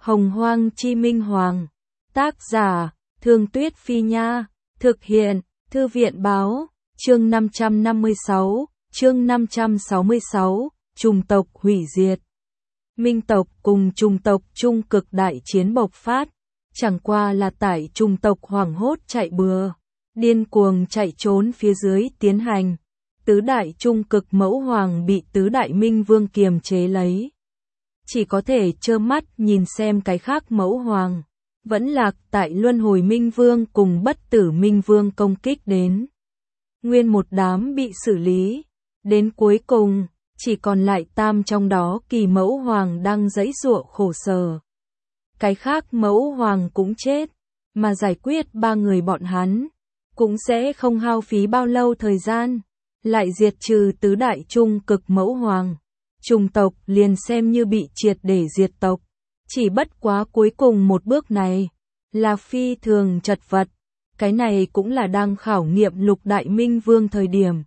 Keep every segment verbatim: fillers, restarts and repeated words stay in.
Hồng Hoang Chi Minh Hoàng. Tác giả, Thương Tuyết Phi Nha. Thực hiện, Thư viện Báo. Chương năm trăm năm mươi sáu, chương năm trăm sáu mươi sáu, Trùng tộc hủy diệt. Minh tộc cùng trùng tộc trung cực đại chiến bộc phát, chẳng qua là tại trùng tộc hoảng hốt chạy bừa, điên cuồng chạy trốn phía dưới tiến hành. Tứ đại trung cực mẫu hoàng bị tứ đại minh vương kiềm chế lấy. Chỉ có thể trơ mắt nhìn xem cái khác mẫu hoàng, vẫn lạc tại luân hồi minh vương cùng bất tử minh vương công kích đến. Nguyên một đám bị xử lý, đến cuối cùng, chỉ còn lại tam trong đó kỳ mẫu hoàng đang giãy giụa khổ sở. Cái khác mẫu hoàng cũng chết, mà giải quyết ba người bọn hắn, cũng sẽ không hao phí bao lâu thời gian, lại diệt trừ tứ đại trung cực mẫu hoàng. Trùng tộc liền xem như bị triệt để diệt tộc, chỉ bất quá cuối cùng một bước này, là phi thường chật vật, cái này cũng là đang khảo nghiệm lục đại minh vương thời điểm.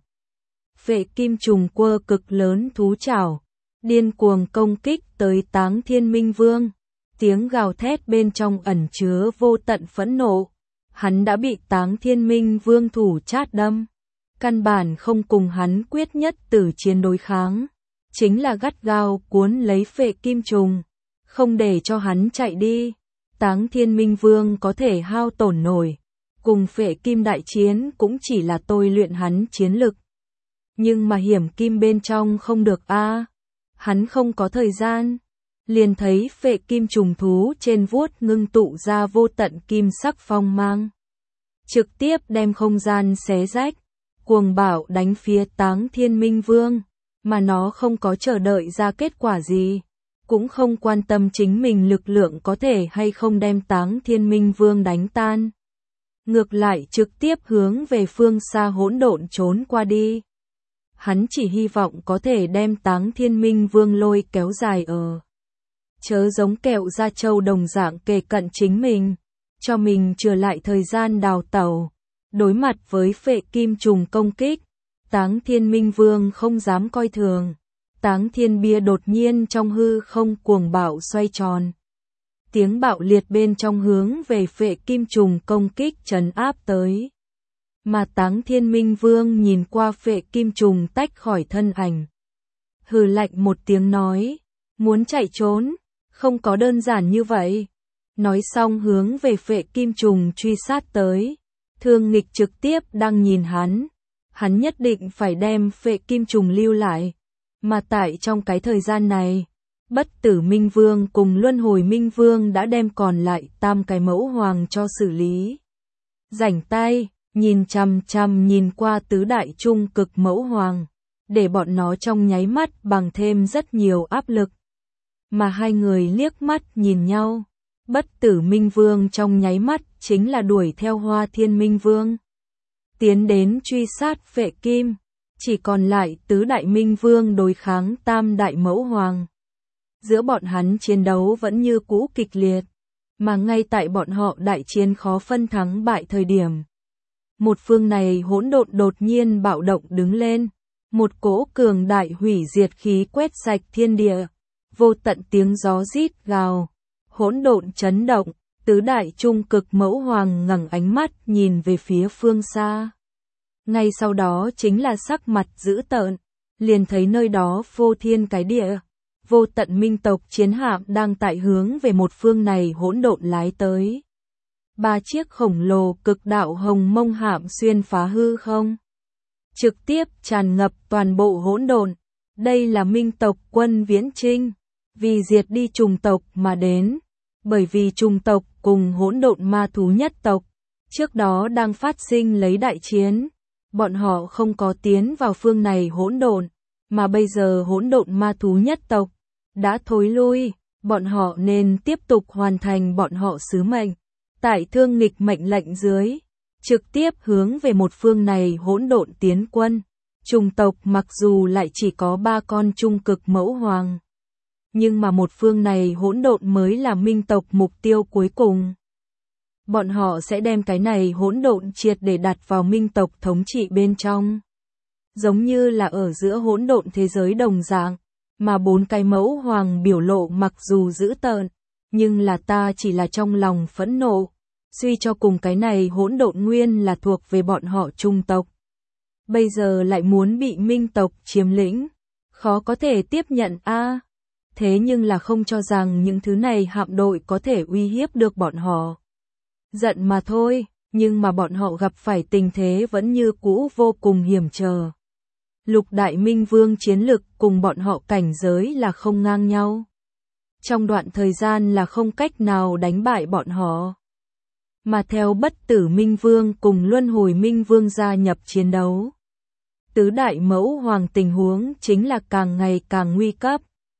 Vệ kim trùng quơ cực lớn thú chảo, điên cuồng công kích tới Táng Thiên Minh Vương, tiếng gào thét bên trong ẩn chứa vô tận phẫn nộ, hắn đã bị Táng Thiên Minh Vương thủ chát đâm, căn bản không cùng hắn quyết nhất tử chiến đối kháng, chính là gắt gao cuốn lấy Vệ kim trùng, không để cho hắn chạy đi. Táng Thiên Minh Vương có thể hao tổn nổi, cùng Vệ kim đại chiến cũng chỉ là tôi luyện hắn chiến lực. Nhưng mà hiểm kim bên trong không được a, à. Hắn không có thời gian, liền thấy Vệ kim trùng thú trên vuốt ngưng tụ ra vô tận kim sắc phong mang, trực tiếp đem không gian xé rách, cuồng bạo đánh phía Táng Thiên Minh Vương, mà nó không có chờ đợi ra kết quả gì, cũng không quan tâm chính mình lực lượng có thể hay không đem Táng Thiên Minh Vương đánh tan. Ngược lại trực tiếp hướng về phương xa hỗn độn trốn qua đi. Hắn chỉ hy vọng có thể đem Táng Thiên Minh Vương lôi kéo dài ở. Chớ giống kẹo da trâu đồng dạng kề cận chính mình, cho mình trở lại thời gian đào tẩu. Đối mặt với Vệ kim trùng công kích, Táng Thiên Minh Vương không dám coi thường. Táng Thiên bia đột nhiên trong hư không cuồng bạo xoay tròn. Tiếng bạo liệt bên trong hướng về Vệ kim trùng công kích trấn áp tới. Mà Táng Thiên Minh Vương nhìn qua Vệ kim trùng tách khỏi thân ảnh. Hừ lạnh một tiếng nói, muốn chạy trốn, không có đơn giản như vậy. Nói xong hướng về Vệ kim trùng truy sát tới. Thương Nghịch trực tiếp đang nhìn hắn. Hắn nhất định phải đem Vệ kim trùng lưu lại. Mà tại trong cái thời gian này, bất tử Minh Vương cùng luân hồi Minh Vương đã đem còn lại tam cái mẫu hoàng cho xử lý. Rảnh tay, nhìn chằm chằm nhìn qua tứ đại trung cực mẫu hoàng, để bọn nó trong nháy mắt bằng thêm rất nhiều áp lực. Mà hai người liếc mắt nhìn nhau, bất tử Minh Vương trong nháy mắt chính là đuổi theo Hoa Thiên Minh Vương, tiến đến truy sát Vệ kim. Chỉ còn lại tứ đại minh vương đối kháng tam đại mẫu hoàng. Giữa bọn hắn chiến đấu vẫn như cũ kịch liệt, mà ngay tại bọn họ đại chiến khó phân thắng bại thời điểm. Một phương này hỗn độn đột nhiên bạo động đứng lên, một cỗ cường đại hủy diệt khí quét sạch thiên địa, vô tận tiếng gió rít gào, hỗn độn chấn động, tứ đại trung cực mẫu hoàng ngẩng ánh mắt nhìn về phía phương xa. Ngay sau đó chính là sắc mặt dữ tợn, liền thấy nơi đó vô thiên cái địa, vô tận minh tộc chiến hạm đang tại hướng về một phương này hỗn độn lái tới. Ba chiếc khổng lồ cực đạo hồng mông hạm xuyên phá hư không, trực tiếp tràn ngập toàn bộ hỗn độn. Đây là minh tộc quân viễn chinh, vì diệt đi trùng tộc mà đến, bởi vì trùng tộc cùng hỗn độn ma thú nhất tộc, trước đó đang phát sinh lấy đại chiến. Bọn họ không có tiến vào phương này hỗn độn, mà bây giờ hỗn độn ma thú nhất tộc đã thối lui, bọn họ nên tiếp tục hoàn thành bọn họ sứ mệnh. Tại Thương Nghịch mệnh lệnh dưới, trực tiếp hướng về một phương này hỗn độn tiến quân. Trùng tộc mặc dù lại chỉ có ba con trung cực mẫu hoàng, nhưng mà một phương này hỗn độn mới là minh tộc mục tiêu cuối cùng. Bọn họ sẽ đem cái này hỗn độn triệt để đặt vào minh tộc thống trị bên trong. Giống như là ở giữa hỗn độn thế giới đồng dạng, mà bốn cái mẫu hoàng biểu lộ mặc dù dữ tợn, nhưng là ta chỉ là trong lòng phẫn nộ, suy cho cùng cái này hỗn độn nguyên là thuộc về bọn họ Trung tộc. Bây giờ lại muốn bị Minh tộc chiếm lĩnh, khó có thể tiếp nhận a. À, thế nhưng là không cho rằng những thứ này hạm đội có thể uy hiếp được bọn họ. Giận mà thôi, nhưng mà bọn họ gặp phải tình thế vẫn như cũ vô cùng hiểm trở. Lục Đại Minh Vương chiến lực cùng bọn họ cảnh giới là không ngang nhau. Trong đoạn thời gian là không cách nào đánh bại bọn họ. Mà theo Bất Tử Minh Vương cùng Luân Hồi Minh Vương gia nhập chiến đấu, tứ đại mẫu hoàng tình huống chính là càng ngày càng nguy cấp.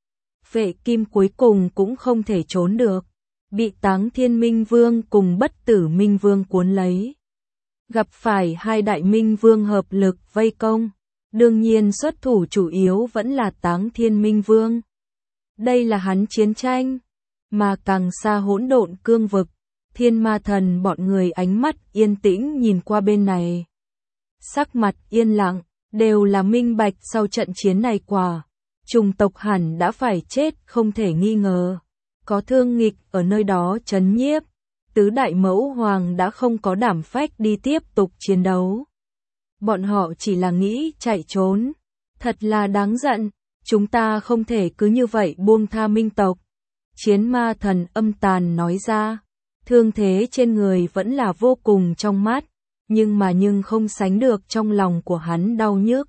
Vệ Kim cuối cùng cũng không thể trốn được, bị Táng Thiên Minh Vương cùng Bất Tử Minh Vương cuốn lấy. Gặp phải hai đại Minh Vương hợp lực vây công, đương nhiên xuất thủ chủ yếu vẫn là Táng Thiên Minh Vương. Đây là hắn chiến tranh, mà càng xa hỗn độn cương vực, Thiên Ma Thần bọn người ánh mắt yên tĩnh nhìn qua bên này. Sắc mặt yên lặng, đều là minh bạch sau trận chiến này quả. Trùng tộc hẳn đã phải chết không thể nghi ngờ. Có Thương Nghịch ở nơi đó trấn nhiếp, tứ đại mẫu hoàng đã không có đảm phách đi tiếp tục chiến đấu. Bọn họ chỉ là nghĩ chạy trốn. Thật là đáng giận, chúng ta không thể cứ như vậy buông tha Minh tộc. Chiến Ma Thần âm tàn nói ra, thương thế trên người vẫn là vô cùng trong mắt, nhưng mà nhưng không sánh được trong lòng của hắn đau nhức.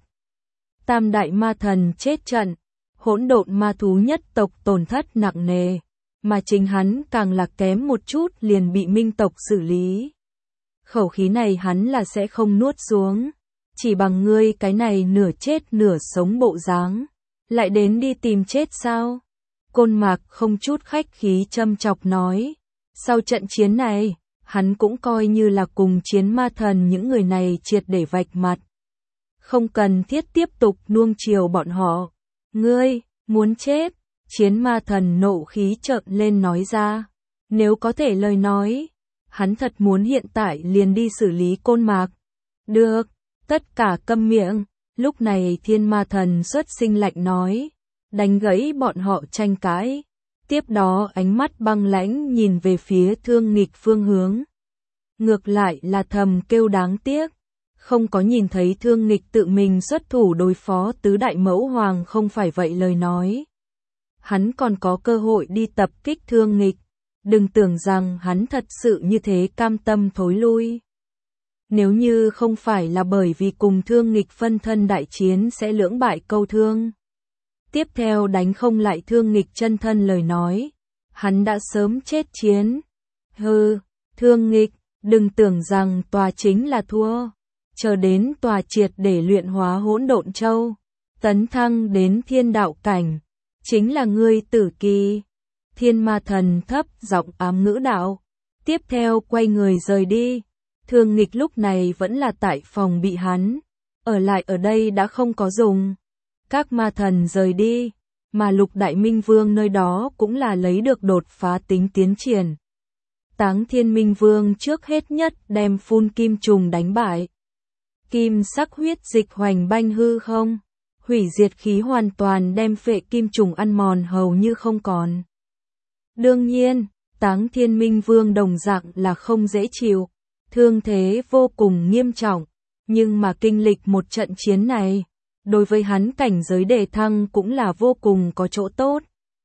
Tam đại ma thần chết trận, hỗn độn ma thú nhất tộc tổn thất nặng nề, mà chính hắn càng là kém một chút liền bị Minh tộc xử lý. Khẩu khí này hắn là sẽ không nuốt xuống, chỉ bằng ngươi cái này nửa chết nửa sống bộ dáng, lại đến đi tìm chết sao? Côn Mạc không chút khách khí châm chọc nói, sau trận chiến này, hắn cũng coi như là cùng Chiến Ma Thần những người này triệt để vạch mặt. Không cần thiết tiếp tục nuông chiều bọn họ. Ngươi, muốn chết? Chiến Ma Thần nộ khí trợn lên nói ra. Nếu có thể lời nói, hắn thật muốn hiện tại liền đi xử lý Côn Mạc. Được, tất cả câm miệng. Lúc này Thiên Ma Thần xuất sinh lạnh nói, đánh gãy bọn họ tranh cãi. Tiếp đó ánh mắt băng lãnh nhìn về phía Thương Nghịch phương hướng. Ngược lại là thầm kêu đáng tiếc, không có nhìn thấy Thương Nghịch tự mình xuất thủ đối phó tứ đại mẫu hoàng không phải vậy lời nói. Hắn còn có cơ hội đi tập kích Thương Nghịch, đừng tưởng rằng hắn thật sự như thế cam tâm thối lui. Nếu như không phải là bởi vì cùng Thương Nghịch phân thân đại chiến sẽ lưỡng bại câu thương. Tiếp theo đánh không lại Thương Nghịch chân thân lời nói, hắn đã sớm chết chiến. Hừ, Thương Nghịch, đừng tưởng rằng tòa chính là thua, chờ đến tòa triệt để luyện hóa hỗn độn châu, tấn thăng đến thiên đạo cảnh, chính là ngươi tử kỳ. Thiên Ma Thần thấp giọng ám ngữ đạo, tiếp theo quay người rời đi. Thương Nghịch lúc này vẫn là tại phòng bị hắn, ở lại ở đây đã không có dùng. Các ma thần rời đi, mà Lục Đại Minh Vương nơi đó cũng là lấy được đột phá tính tiến triển. Táng Thiên Minh Vương trước hết nhất đem phun kim trùng đánh bại. Kim sắc huyết dịch hoành banh hư không, hủy diệt khí hoàn toàn đem phệ kim trùng ăn mòn hầu như không còn. Đương nhiên, Táng Thiên Minh Vương đồng dạng là không dễ chịu, thương thế vô cùng nghiêm trọng, nhưng mà kinh lịch một trận chiến này, đối với hắn cảnh giới đề thăng cũng là vô cùng có chỗ tốt.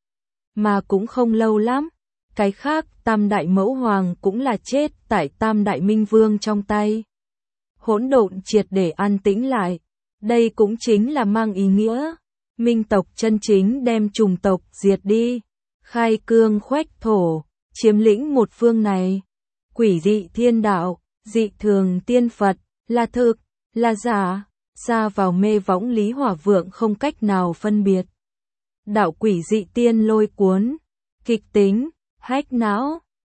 Mà cũng không lâu lắm, cái khác Tam Đại Mẫu Hoàng cũng là chết tại Tam Đại Minh Vương trong tay. Hỗn độn triệt để an tĩnh lại, đây cũng chính là mang ý nghĩa, Minh tộc chân chính đem trùng tộc diệt đi, khai cương khoách thổ, chiếm lĩnh một phương này. Quỷ dị thiên đạo, dị thường tiên Phật, là thực, là giả. Xa vào mê võng Lý Hỏa Vượng không cách nào phân biệt. Đạo quỷ dị tiên lôi cuốn, kịch tính, hách não.